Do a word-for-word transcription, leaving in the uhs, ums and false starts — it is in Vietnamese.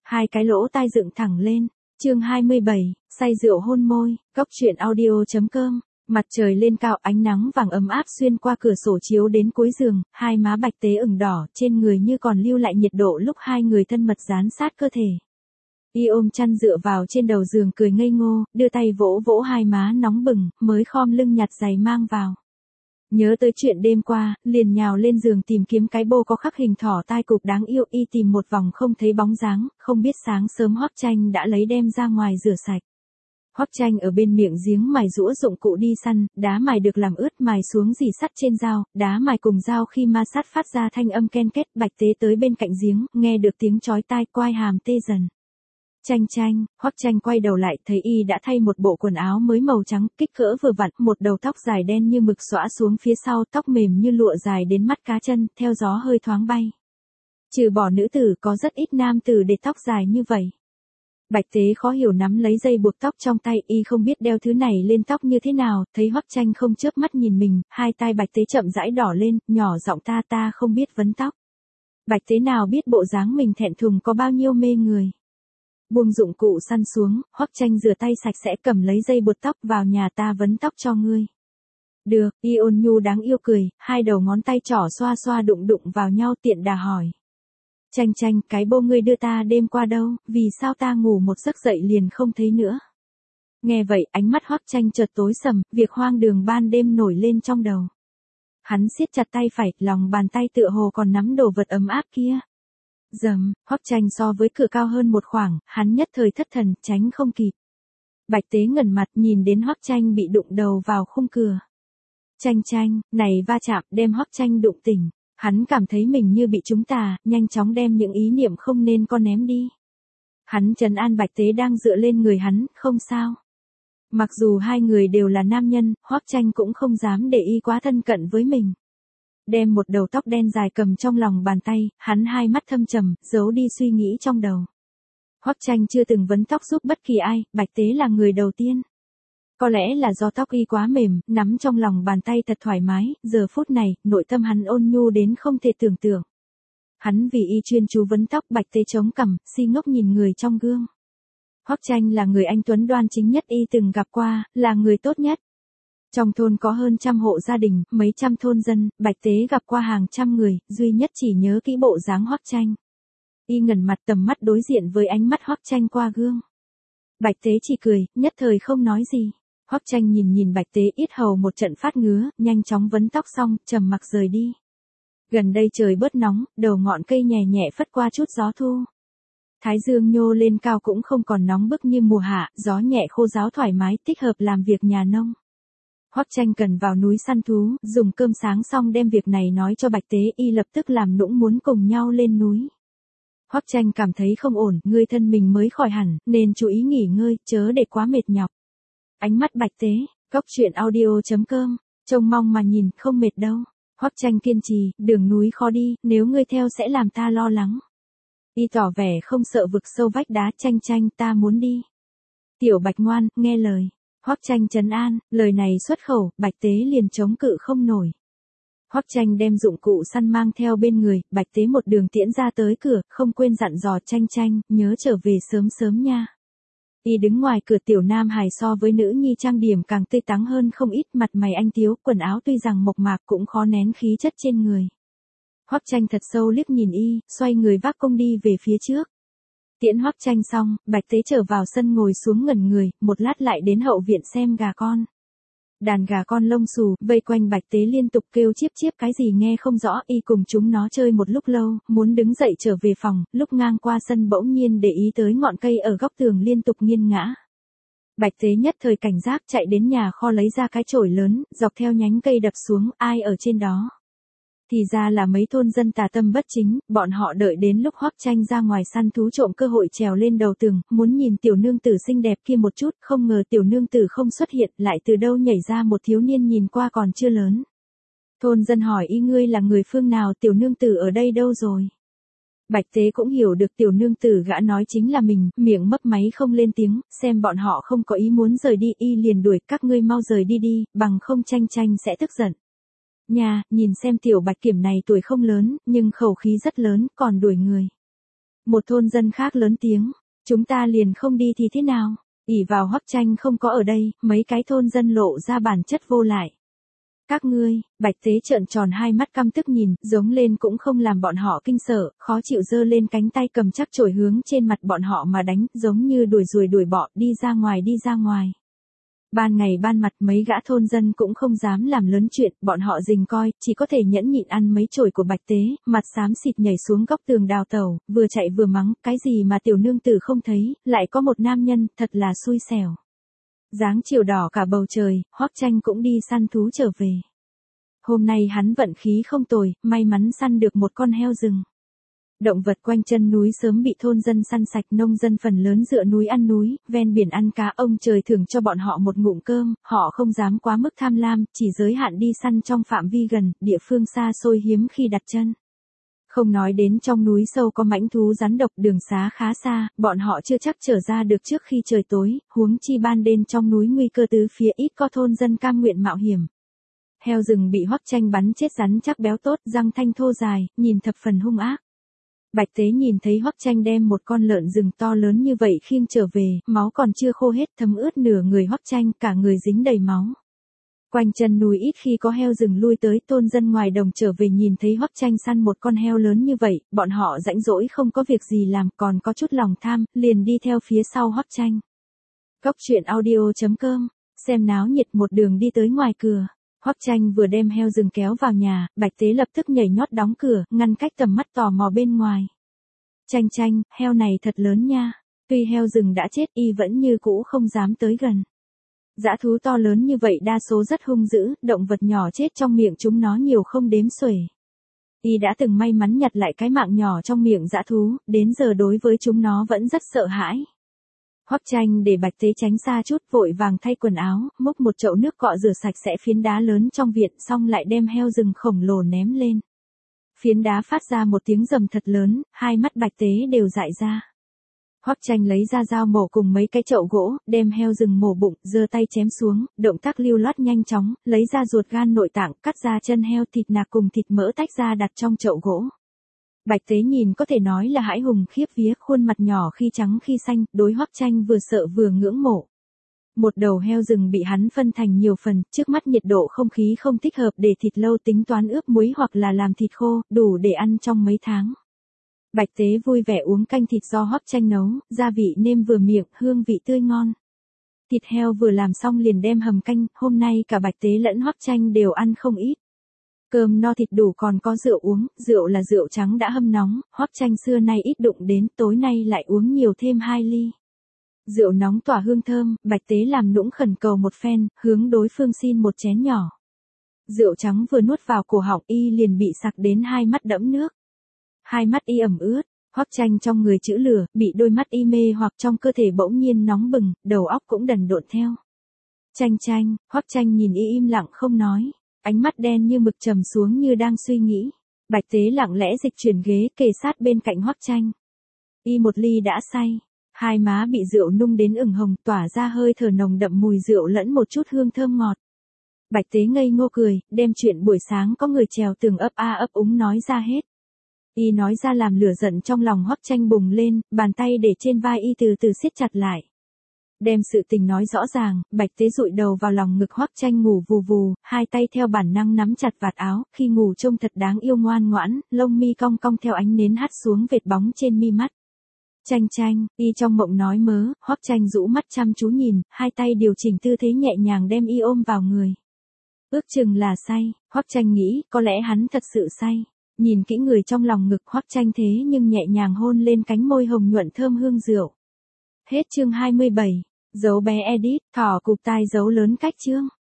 Hai cái lỗ tai dựng thẳng lên. Chương hai mươi bảy, say rượu hôn môi, góc truyện audio chấm com. Mặt trời lên cao, ánh nắng vàng ấm áp xuyên qua cửa sổ chiếu đến cuối giường, hai má Bạch Tế ửng đỏ, trên người như còn lưu lại nhiệt độ lúc hai người thân mật dán sát cơ thể. Y ôm chăn dựa vào trên đầu giường cười ngây ngô, đưa tay vỗ vỗ hai má nóng bừng, mới khom lưng nhặt giày mang vào. Nhớ tới chuyện đêm qua, liền nhào lên giường tìm kiếm cái bô có khắc hình thỏ tai cụp đáng yêu, y tìm một vòng không thấy bóng dáng, không biết sáng sớm Hoắc Tranh đã lấy đem ra ngoài rửa sạch. Hoắc Tranh ở bên miệng giếng mài giũa dụng cụ đi săn, đá mài được làm ướt mài xuống rỉ sắt trên dao, đá mài cùng dao khi ma sát phát ra thanh âm ken két. Bạch Tế tới bên cạnh giếng, nghe được tiếng chói tai, quai hàm tê dần. Tranh Tranh, Hoắc Tranh quay đầu lại thấy y đã thay một bộ quần áo mới màu trắng, kích cỡ vừa vặn, một đầu tóc dài đen như mực xõa xuống phía sau, tóc mềm như lụa dài đến mắt cá chân, theo gió hơi thoáng bay. Trừ bỏ nữ tử có rất ít nam tử để tóc dài như vậy. Bạch Tế khó hiểu nắm lấy dây buộc tóc trong tay, y không biết đeo thứ này lên tóc như thế nào, thấy Hoắc Tranh không chớp mắt nhìn mình, hai tai Bạch Tế chậm rãi đỏ lên, nhỏ giọng ta ta không biết vấn tóc. Bạch Tế nào biết bộ dáng mình thẹn thùng có bao nhiêu mê người. Buông dụng cụ săn xuống, Hoắc Tranh rửa tay sạch sẽ cầm lấy dây buộc tóc vào nhà ta vấn tóc cho ngươi. Được, y ôn nhu đáng yêu cười, hai đầu ngón tay trỏ xoa xoa đụng đụng vào nhau tiện đà hỏi. Tranh Tranh, cái bô ngươi đưa ta đêm qua đâu, vì sao ta ngủ một giấc dậy liền không thấy nữa. Nghe vậy, ánh mắt Hoắc Tranh chợt tối sầm, việc hoang đường ban đêm nổi lên trong đầu. Hắn siết chặt tay phải, lòng bàn tay tựa hồ còn nắm đồ vật ấm áp kia. Dầm, Hoắc Tranh so với cửa cao hơn một khoảng, hắn nhất thời thất thần, tránh không kịp. Bạch Tế ngẩn mặt nhìn đến Hoắc Tranh bị đụng đầu vào khung cửa. Tranh Tranh, này va chạm đem Hoắc Tranh đụng tỉnh. Hắn cảm thấy mình như bị trúng tà, nhanh chóng đem những ý niệm không nên có ném đi. Hắn trấn an Bạch Tế đang dựa lên người hắn, không sao. Mặc dù hai người đều là nam nhân, Hoắc Tranh cũng không dám để y quá thân cận với mình. Đem một đầu tóc đen dài cầm trong lòng bàn tay, hắn hai mắt thâm trầm, giấu đi suy nghĩ trong đầu. Hoắc Tranh chưa từng vấn tóc giúp bất kỳ ai, Bạch Tế là người đầu tiên. Có lẽ là do tóc y quá mềm, nắm trong lòng bàn tay thật thoải mái, giờ phút này, nội tâm hắn ôn nhu đến không thể tưởng tượng. Hắn vì y chuyên chú vấn tóc, Bạch Tế chống cằm, si ngốc nhìn người trong gương. Hoắc Tranh là người anh tuấn đoan chính nhất y từng gặp qua, là người tốt nhất. Trong thôn có hơn trăm hộ gia đình, mấy trăm thôn dân, Bạch Tế gặp qua hàng trăm người, duy nhất chỉ nhớ kỹ bộ dáng Hoắc Tranh. Y ngẩn mặt tầm mắt đối diện với ánh mắt Hoắc Tranh qua gương. Bạch Tế chỉ cười, nhất thời không nói gì. Hoắc Tranh nhìn nhìn Bạch Tế yết hầu một trận phát ngứa, nhanh chóng vấn tóc xong, trầm mặc rời đi. Gần đây trời bớt nóng, đầu ngọn cây nhẹ nhẹ phất qua chút gió thu. Thái dương nhô lên cao cũng không còn nóng bức như mùa hạ, gió nhẹ khô ráo thoải mái, thích hợp làm việc nhà nông. Hoắc Tranh cần vào núi săn thú, dùng cơm sáng xong đem việc này nói cho Bạch Tế, y lập tức làm nũng muốn cùng nhau lên núi. Hoắc Tranh cảm thấy không ổn, ngươi thân mình mới khỏi hẳn, nên chú ý nghỉ ngơi, chớ để quá mệt nhọc. Ánh mắt Bạch Tế, góc truyện audio chấm com, trông mong mà nhìn, không mệt đâu. Hoắc Tranh kiên trì, đường núi khó đi, nếu ngươi theo sẽ làm ta lo lắng. Y tỏ vẻ không sợ vực sâu vách đá. Tranh Tranh, ta muốn đi. Tiểu Bạch ngoan, nghe lời. Hoắc Tranh trấn an, lời này xuất khẩu, Bạch Tế liền chống cự không nổi. Hoắc Tranh đem dụng cụ săn mang theo bên người, Bạch Tế một đường tiễn ra tới cửa, không quên dặn dò Tranh Tranh, nhớ trở về sớm sớm nha. Y đứng ngoài cửa, tiểu nam hài so với nữ nhi trang điểm càng tươi tắn hơn không ít, mặt mày anh tiếu, quần áo tuy rằng mộc mạc cũng khó nén khí chất trên người. Hoắc Tranh thật sâu liếc nhìn y, xoay người vác công đi về phía trước. Tiễn Hoắc Tranh xong, Bạch Tế trở vào sân ngồi xuống ngẩn người, một lát lại đến hậu viện xem gà con. Đàn gà con lông xù, vây quanh Bạch Tế liên tục kêu chíp chíp cái gì nghe không rõ, y cùng chúng nó chơi một lúc lâu, muốn đứng dậy trở về phòng, lúc ngang qua sân bỗng nhiên để ý tới ngọn cây ở góc tường liên tục nghiêng ngã. Bạch Tế nhất thời cảnh giác chạy đến nhà kho lấy ra cái chổi lớn, dọc theo nhánh cây đập xuống, ai ở trên đó. Thì ra là mấy thôn dân tà tâm bất chính, bọn họ đợi đến lúc Hoắc Tranh ra ngoài săn thú trộm cơ hội trèo lên đầu tường, muốn nhìn tiểu nương tử xinh đẹp kia một chút, không ngờ tiểu nương tử không xuất hiện, lại từ đâu nhảy ra một thiếu niên nhìn qua còn chưa lớn. Thôn dân hỏi y ngươi là người phương nào, tiểu nương tử ở đây đâu rồi? Bạch Tế cũng hiểu được tiểu nương tử gã nói chính là mình, miệng mấp máy không lên tiếng, xem bọn họ không có ý muốn rời đi, y liền đuổi, các ngươi mau rời đi đi, bằng không Tranh Tranh sẽ tức giận. Nhà, nhìn xem tiểu Bạch Kiểm này tuổi không lớn, nhưng khẩu khí rất lớn, còn đuổi người. Một thôn dân khác lớn tiếng, chúng ta liền không đi thì thế nào, ỷ vào Hoắc Tranh không có ở đây, mấy cái thôn dân lộ ra bản chất vô lại. Các ngươi, Bạch Tế trợn tròn hai mắt căm tức nhìn, giống lên cũng không làm bọn họ kinh sợ, khó chịu giơ lên cánh tay cầm chắc chổi hướng trên mặt bọn họ mà đánh, giống như đuổi ruồi đuổi bọ, đi ra ngoài đi ra ngoài. Ban ngày ban mặt mấy gã thôn dân cũng không dám làm lớn chuyện, bọn họ rình coi, chỉ có thể nhẫn nhịn ăn mấy chổi của Bạch Tế, mặt xám xịt nhảy xuống góc tường đào tẩu, vừa chạy vừa mắng, cái gì mà tiểu nương tử không thấy, lại có một nam nhân, thật là xui xẻo. Dáng chiều đỏ cả bầu trời, Hoắc Tranh cũng đi săn thú trở về. Hôm nay hắn vận khí không tồi, may mắn săn được một con heo rừng. Động vật quanh chân núi sớm bị thôn dân săn sạch, nông dân phần lớn dựa núi ăn núi, ven biển ăn cá, ông trời thưởng cho bọn họ một ngụm cơm, họ không dám quá mức tham lam, chỉ giới hạn đi săn trong phạm vi gần, địa phương xa xôi hiếm khi đặt chân. Không nói đến trong núi sâu có mãnh thú rắn độc, đường xá khá xa, bọn họ chưa chắc trở ra được trước khi trời tối, huống chi ban đêm trong núi nguy cơ tứ phía, ít có thôn dân cam nguyện mạo hiểm. Heo rừng bị Hoắc Tranh bắn chết rắn chắc béo tốt, răng thanh thô dài, nhìn thập phần hung ác. Bạch Tế nhìn thấy Hoắc Tranh đem một con lợn rừng to lớn như vậy khiêng trở về, máu còn chưa khô hết, thấm ướt nửa người Hoắc Tranh, cả người dính đầy máu. Quanh chân núi ít khi có heo rừng lui tới, thôn dân ngoài đồng trở về nhìn thấy Hoắc Tranh săn một con heo lớn như vậy, bọn họ rãnh rỗi không có việc gì làm, còn có chút lòng tham, liền đi theo phía sau Hoắc Tranh. Cốc truyện audio chấm com, xem náo nhiệt một đường đi tới ngoài cửa. Hoắc Tranh vừa đem heo rừng kéo vào nhà, Bạch Tế lập tức nhảy nhót đóng cửa, ngăn cách tầm mắt tò mò bên ngoài. Tranh Tranh, heo này thật lớn nha. Tuy heo rừng đã chết, y vẫn như cũ không dám tới gần. Dã thú to lớn như vậy đa số rất hung dữ, động vật nhỏ chết trong miệng chúng nó nhiều không đếm xuể. Y đã từng may mắn nhặt lại cái mạng nhỏ trong miệng dã thú, đến giờ đối với chúng nó vẫn rất sợ hãi. Hoắc Tranh để Bạch Tế tránh xa chút, vội vàng thay quần áo, múc một chậu nước cọ rửa sạch sẽ phiến đá lớn trong viện, xong lại đem heo rừng khổng lồ ném lên. Phiến đá phát ra một tiếng rầm thật lớn, hai mắt Bạch Tế đều dại ra. Hoắc Tranh lấy ra dao mổ cùng mấy cái chậu gỗ, đem heo rừng mổ bụng, giơ tay chém xuống, động tác lưu loát nhanh chóng, lấy ra ruột gan nội tạng, cắt ra chân heo, thịt nạc cùng thịt mỡ tách ra đặt trong chậu gỗ. Bạch Tế nhìn có thể nói là hãi hùng khiếp vía, khuôn mặt nhỏ khi trắng khi xanh, đối Hoắc Tranh vừa sợ vừa ngưỡng mộ. Một đầu heo rừng bị hắn phân thành nhiều phần, trước mắt nhiệt độ không khí không thích hợp để thịt lâu, tính toán ướp muối hoặc là làm thịt khô, đủ để ăn trong mấy tháng. Bạch Tế vui vẻ uống canh thịt do Hoắc Tranh nấu, gia vị nêm vừa miệng, hương vị tươi ngon. Thịt heo vừa làm xong liền đem hầm canh, hôm nay cả Bạch Tế lẫn Hoắc Tranh đều ăn không ít. Cơm no thịt đủ còn có rượu uống, rượu là rượu trắng đã hâm nóng, Hoắc Tranh xưa nay ít đụng đến, tối nay lại uống nhiều thêm hai ly. Rượu nóng tỏa hương thơm, Bạch Tế làm nũng khẩn cầu một phen, hướng đối phương xin một chén nhỏ. Rượu trắng vừa nuốt vào cổ họng y liền bị sặc đến hai mắt đẫm nước. Hai mắt y ẩm ướt, Hoắc Tranh trong người chữ lửa, bị đôi mắt y mê hoặc trong cơ thể bỗng nhiên nóng bừng, đầu óc cũng đần độn theo. Tranh Tranh, Hoắc Tranh nhìn y im lặng không nói, ánh mắt đen như mực trầm xuống như đang suy nghĩ. Bạch Tế lặng lẽ dịch chuyển ghế kề sát bên cạnh Hoắc Tranh. Y một ly đã say, hai má bị rượu nung đến ửng hồng, tỏa ra hơi thở nồng đậm mùi rượu lẫn một chút hương thơm ngọt. Bạch Tế ngây ngô cười, đem chuyện buổi sáng có người trèo tường ấp a ấp úng nói ra hết. Y nói ra làm lửa giận trong lòng Hoắc Tranh bùng lên, bàn tay để trên vai y từ từ siết chặt lại. Đem sự tình nói rõ ràng, Bạch Tế dụi đầu vào lòng ngực Hoắc Tranh ngủ vù vù, hai tay theo bản năng nắm chặt vạt áo, khi ngủ trông thật đáng yêu ngoan ngoãn, lông mi cong cong theo ánh nến hắt xuống vệt bóng trên mi mắt. Tranh Tranh, y trong mộng nói mớ, Hoắc Tranh rũ mắt chăm chú nhìn, hai tay điều chỉnh tư thế nhẹ nhàng đem y ôm vào người. Ước chừng là say, Hoắc Tranh nghĩ, có lẽ hắn thật sự say. Nhìn kỹ người trong lòng ngực Hoắc Tranh thế nhưng nhẹ nhàng hôn lên cánh môi hồng nhuận thơm hương rượu. Hết chương hai mươi bảy, dấu bé edit, thỏ cụp tai dấu lớn cách chương.